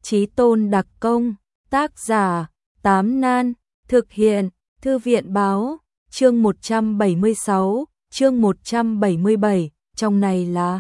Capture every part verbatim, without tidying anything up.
Chí Tôn đặc công, tác giả, Tám Nan, thực hiện, Thư viện báo, chương một trăm bảy mươi sáu, chương một trăm bảy mươi bảy, trong này là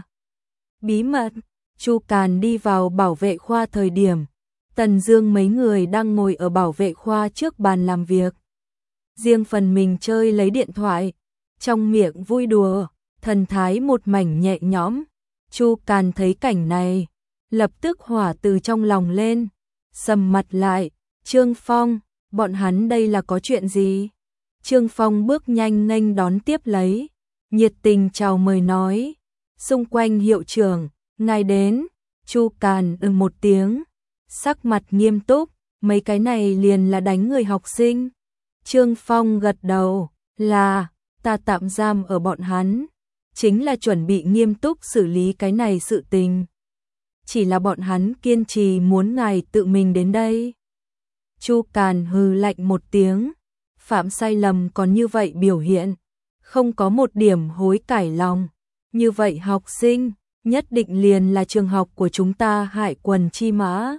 bí mật. Chu Càn đi vào bảo vệ khoa thời điểm, Tần Dương mấy người đang ngồi ở bảo vệ khoa trước bàn làm việc. Riêng phần mình chơi lấy điện thoại, trong miệng vui đùa, thần thái một mảnh nhẹ nhõm. Chu Càn thấy cảnh này, lập tức hỏa từ trong lòng lên, sầm mặt lại. Trương Phong, bọn hắn đây là có chuyện gì? Trương Phong bước nhanh nghênh đón tiếp lấy, nhiệt tình chào mời nói, xung quanh hiệu trưởng, ngài đến. Chu Càn ừm một tiếng, sắc mặt nghiêm túc, mấy cái này liền là đánh người học sinh. Trương Phong gật đầu, là, ta tạm giam ở bọn hắn, chính là chuẩn bị nghiêm túc xử lý cái này sự tình. Chỉ là bọn hắn kiên trì muốn ngài tự mình đến đây. Chu Càn hừ lạnh một tiếng, phạm sai lầm còn như vậy biểu hiện, không có một điểm hối cải lòng. Như vậy học sinh, nhất định liền là trường học của chúng ta Hải Quần Chi Mã.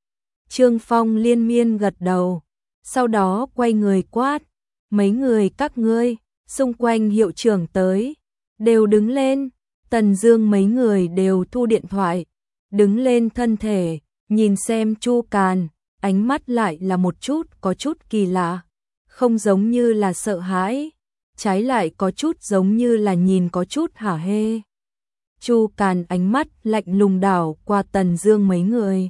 Trương Phong liên miên gật đầu, sau đó quay người quát, mấy người các ngươi, xung quanh hiệu trưởng tới, đều đứng lên. Tần Dương mấy người đều thu điện thoại, đứng lên thân thể, nhìn xem Chu Càn, ánh mắt lại là một chút có chút kỳ lạ, không giống như là sợ hãi, trái lại có chút giống như là nhìn có chút hả hê. Chu Càn ánh mắt lạnh lùng đảo qua Tần Dương mấy người,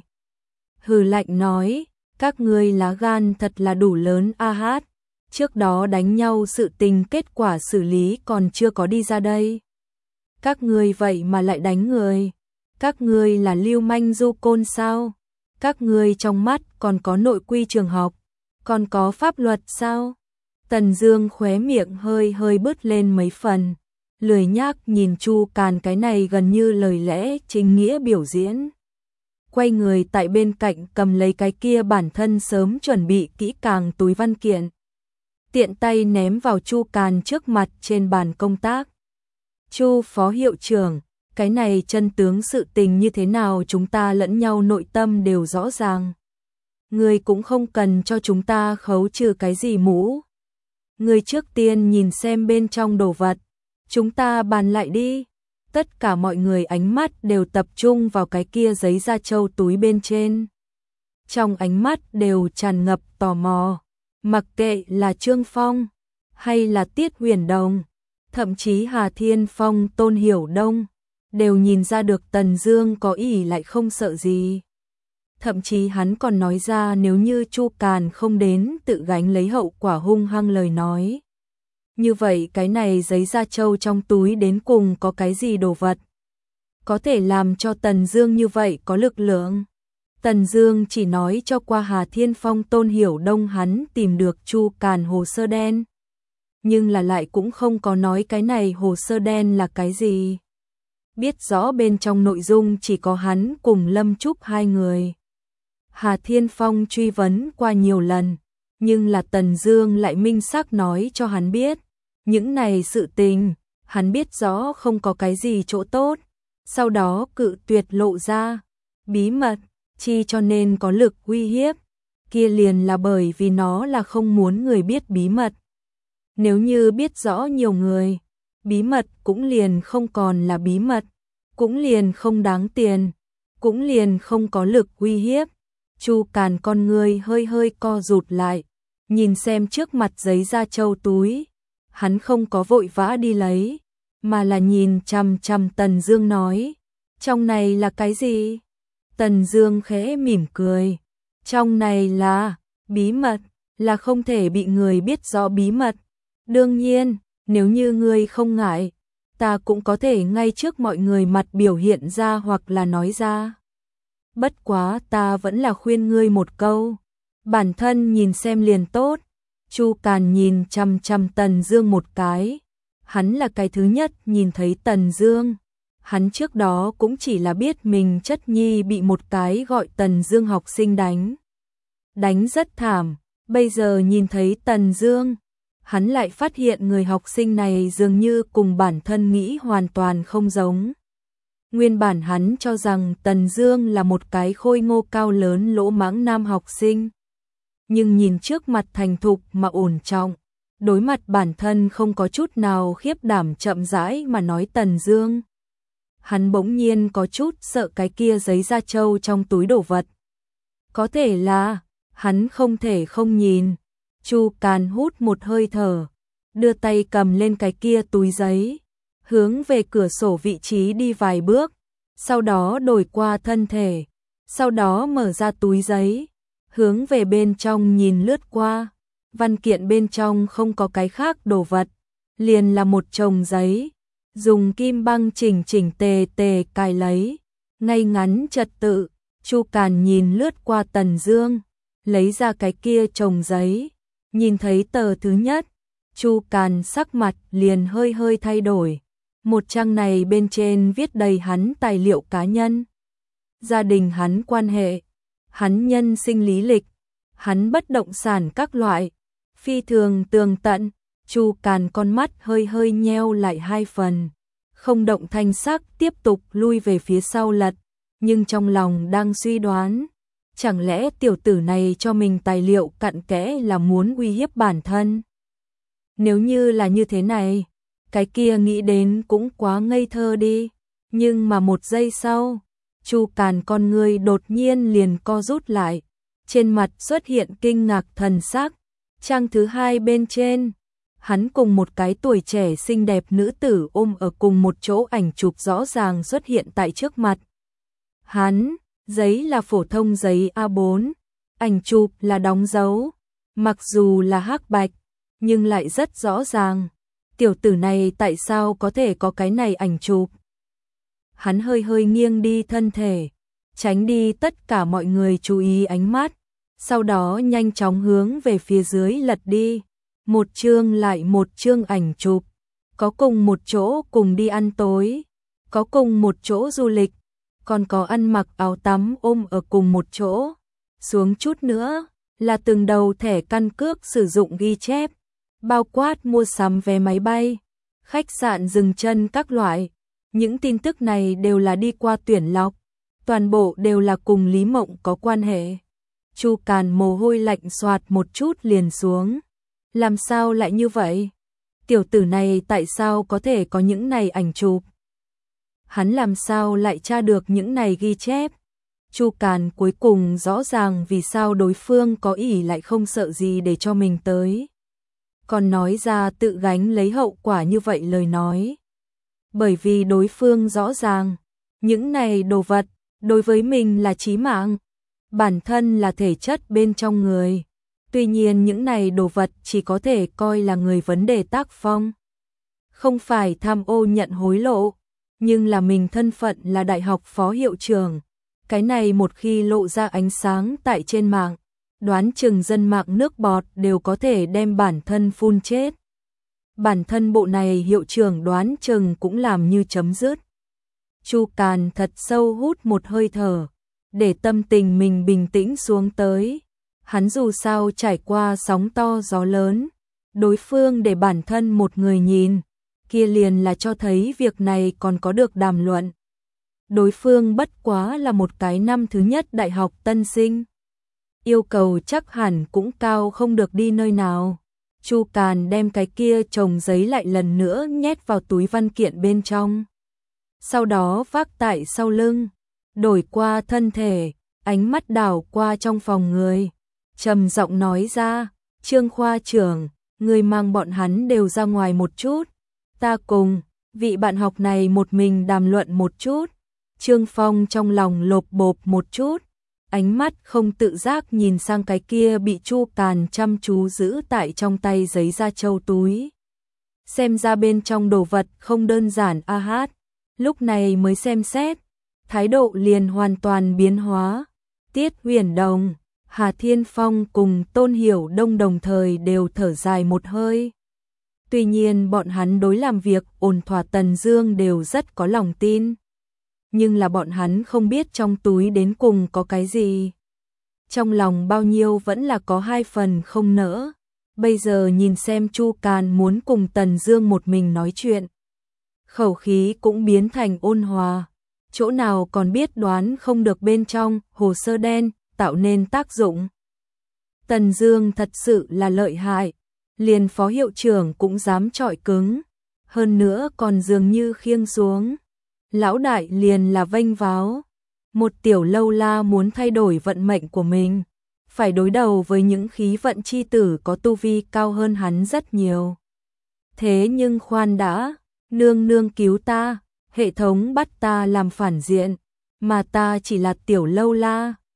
hừ lạnh nói, các ngươi lá gan thật là đủ lớn a hát, trước đó đánh nhau sự tình kết quả xử lý còn chưa có đi ra đây. Các ngươi vậy mà lại đánh người, các ngươi là lưu manh du côn sao? Các ngươi trong mắt còn có nội quy trường học, còn có pháp luật sao? Tần Dương khóe miệng hơi hơi bứt lên mấy phần, lười nhác nhìn Chu Càn cái này gần như lời lẽ chính nghĩa biểu diễn. Quay người tại bên cạnh cầm lấy cái kia bản thân sớm chuẩn bị kỹ càng túi văn kiện, tiện tay ném vào Chu Càn trước mặt trên bàn công tác. Chu phó hiệu trưởng, cái này chân tướng sự tình như thế nào chúng ta lẫn nhau nội tâm đều rõ ràng. Người cũng không cần cho chúng ta khấu trừ cái gì mũ. Người trước tiên nhìn xem bên trong đồ vật, chúng ta bàn lại đi. Tất cả mọi người ánh mắt đều tập trung vào cái kia giấy da trâu túi bên trên. Trong ánh mắt đều tràn ngập tò mò, mặc kệ là Trương Phong, hay là Tiết Huyền Đồng, thậm chí Hà Thiên Phong, Tôn Hiểu Đông, đều nhìn ra được Tần Dương có ý lại không sợ gì. Thậm chí hắn còn nói ra nếu như Chu Càn không đến tự gánh lấy hậu quả hung hăng lời nói. Như vậy cái này giấy da trâu trong túi đến cùng có cái gì đồ vật? Có thể làm cho Tần Dương như vậy có lực lượng. Tần Dương chỉ nói cho qua Hà Thiên Phong, Tôn Hiểu Đông hắn tìm được Chu Càn hồ sơ đen. Nhưng là lại cũng không có nói cái này hồ sơ đen là cái gì. Biết rõ bên trong nội dung chỉ có hắn cùng Lâm Trúc hai người. Hà Thiên Phong truy vấn qua nhiều lần, nhưng là Tần Dương lại minh xác nói cho hắn biết, những này sự tình, hắn biết rõ không có cái gì chỗ tốt, sau đó cự tuyệt lộ ra, bí mật, chi cho nên có lực uy hiếp, kia liền là bởi vì nó là không muốn người biết bí mật. Nếu như biết rõ nhiều người, bí mật cũng liền không còn là bí mật, cũng liền không đáng tiền, cũng liền không có lực uy hiếp. Chu Càn con người hơi hơi co rụt lại, nhìn xem trước mặt giấy da trâu túi, hắn không có vội vã đi lấy, mà là nhìn chằm chằm Tần Dương nói, trong này là cái gì? Tần Dương khẽ mỉm cười, trong này là bí mật, là không thể bị người biết rõ bí mật. Đương nhiên, nếu như ngươi không ngại, ta cũng có thể ngay trước mọi người mặt biểu hiện ra hoặc là nói ra. Bất quá ta vẫn là khuyên ngươi một câu, bản thân nhìn xem liền tốt. Chu Càn nhìn chằm chằm Tần Dương một cái, hắn là cái thứ nhất nhìn thấy Tần Dương. Hắn trước đó cũng chỉ là biết mình chất nhi bị một cái gọi Tần Dương học sinh đánh. Đánh rất thảm, bây giờ nhìn thấy Tần Dương, hắn lại phát hiện người học sinh này dường như cùng bản thân nghĩ hoàn toàn không giống. Nguyên bản hắn cho rằng Tần Dương là một cái khôi ngô cao lớn lỗ mãng nam học sinh. Nhưng nhìn trước mặt thành thục mà ổn trọng, đối mặt bản thân không có chút nào khiếp đảm chậm rãi mà nói Tần Dương. Hắn bỗng nhiên có chút sợ cái kia giấy da trâu trong túi đồ vật. Có thể là, hắn không thể không nhìn. Chu Càn hút một hơi thở, đưa tay cầm lên cái kia túi giấy, hướng về cửa sổ vị trí đi vài bước, sau đó đổi qua thân thể, sau đó mở ra túi giấy, hướng về bên trong nhìn lướt qua. Văn kiện bên trong không có cái khác đồ vật, liền là một chồng giấy, dùng kim băng chỉnh chỉnh tề tề cài lấy, ngay ngắn trật tự. Chu Càn nhìn lướt qua Tần Dương, lấy ra cái kia chồng giấy, nhìn thấy tờ thứ nhất, Chu Càn sắc mặt liền hơi hơi thay đổi. Một trang này bên trên viết đầy hắn tài liệu cá nhân, gia đình hắn quan hệ, hắn nhân sinh lý lịch, hắn bất động sản các loại, phi thường tường tận. Chu Càn con mắt hơi hơi nheo lại hai phần, không động thanh sắc tiếp tục lui về phía sau lật, nhưng trong lòng đang suy đoán, chẳng lẽ tiểu tử này cho mình tài liệu cặn kẽ là muốn uy hiếp bản thân? Nếu như là như thế này, cái kia nghĩ đến cũng quá ngây thơ đi. Nhưng mà một giây sau, Chu Càn con người đột nhiên liền co rút lại, trên mặt xuất hiện kinh ngạc thần sắc. Trang thứ hai bên trên, hắn cùng một cái tuổi trẻ xinh đẹp nữ tử ôm ở cùng một chỗ, ảnh chụp rõ ràng xuất hiện tại trước mặt hắn. Giấy là phổ thông giấy A bốn, ảnh chụp là đóng dấu, mặc dù là hắc bạch, nhưng lại rất rõ ràng. Tiểu tử này tại sao có thể có cái này ảnh chụp? Hắn hơi hơi nghiêng đi thân thể, tránh đi tất cả mọi người chú ý ánh mắt, sau đó nhanh chóng hướng về phía dưới lật đi. Một chương lại một chương ảnh chụp, có cùng một chỗ cùng đi ăn tối, có cùng một chỗ du lịch, còn có ăn mặc áo tắm ôm ở cùng một chỗ. Xuống chút nữa là từng đầu thẻ căn cước sử dụng ghi chép, bao quát mua sắm vé máy bay, khách sạn dừng chân các loại. Những tin tức này đều là đi qua tuyển lọc, toàn bộ đều là cùng Lý Mộng có quan hệ. Chu Càn mồ hôi lạnh xoạt một chút liền xuống. Làm sao lại như vậy? Tiểu tử này tại sao có thể có những này ảnh chụp? Hắn làm sao lại tra được những này ghi chép? Chu Càn cuối cùng rõ ràng vì sao đối phương có ỷ lại không sợ gì để cho mình tới, còn nói ra tự gánh lấy hậu quả như vậy lời nói. Bởi vì đối phương rõ ràng, những này đồ vật đối với mình là chí mạng, bản thân là thể chất bên trong người. Tuy nhiên những này đồ vật chỉ có thể coi là người vấn đề tác phong, không phải tham ô nhận hối lộ, nhưng là mình thân phận là đại học phó hiệu trưởng. Cái này một khi lộ ra ánh sáng tại trên mạng, đoán chừng dân mạng nước bọt đều có thể đem bản thân phun chết. Bản thân bộ này hiệu trưởng đoán chừng cũng làm như chấm dứt. Chu Càn thật sâu hút một hơi thở, để tâm tình mình bình tĩnh xuống tới. Hắn dù sao trải qua sóng to gió lớn, đối phương để bản thân một người nhìn, kia liền là cho thấy việc này còn có được đàm luận. Đối phương bất quá là một cái năm thứ nhất đại học tân sinh, yêu cầu chắc hẳn cũng cao không được đi nơi nào. Chu Càn đem cái kia chồng giấy lại lần nữa nhét vào túi văn kiện bên trong, sau đó vác tại sau lưng, đổi qua thân thể, ánh mắt đảo qua trong phòng người, trầm giọng nói ra: Trương khoa trưởng, người mang bọn hắn đều ra ngoài một chút, ta cùng vị bạn học này một mình đàm luận một chút. Trương Phong trong lòng lộp bộp một chút, ánh mắt không tự giác nhìn sang cái kia bị Chu Càn chăm chú giữ tại trong tay giấy da trâu túi. Xem ra bên trong đồ vật không đơn giản a hát, lúc này mới xem xét, thái độ liền hoàn toàn biến hóa. Tiết Huyền Đồng, Hà Thiên Phong cùng Tôn Hiểu Đông đồng thời đều thở dài một hơi. Tuy nhiên bọn hắn đối làm việc ổn thỏa Tần Dương đều rất có lòng tin, nhưng là bọn hắn không biết trong túi đến cùng có cái gì. Trong lòng bao nhiêu vẫn là có hai phần không nỡ. Bây giờ nhìn xem Chu Càn muốn cùng Tần Dương một mình nói chuyện, khẩu khí cũng biến thành ôn hòa. chỗ nào còn biết đoán không được bên trong hồ sơ đen tạo nên tác dụng. Tần Dương thật sự là lợi hại, liền phó hiệu trưởng cũng dám chọi cứng, hơn nữa còn dường như khiêng xuống. Lão đại liền là vênh váo, một tiểu lâu la muốn thay đổi vận mệnh của mình, phải đối đầu với những khí vận chi tử có tu vi cao hơn hắn rất nhiều. Thế nhưng khoan đã, nương nương cứu ta, hệ thống bắt ta làm phản diện, mà ta chỉ là tiểu lâu la,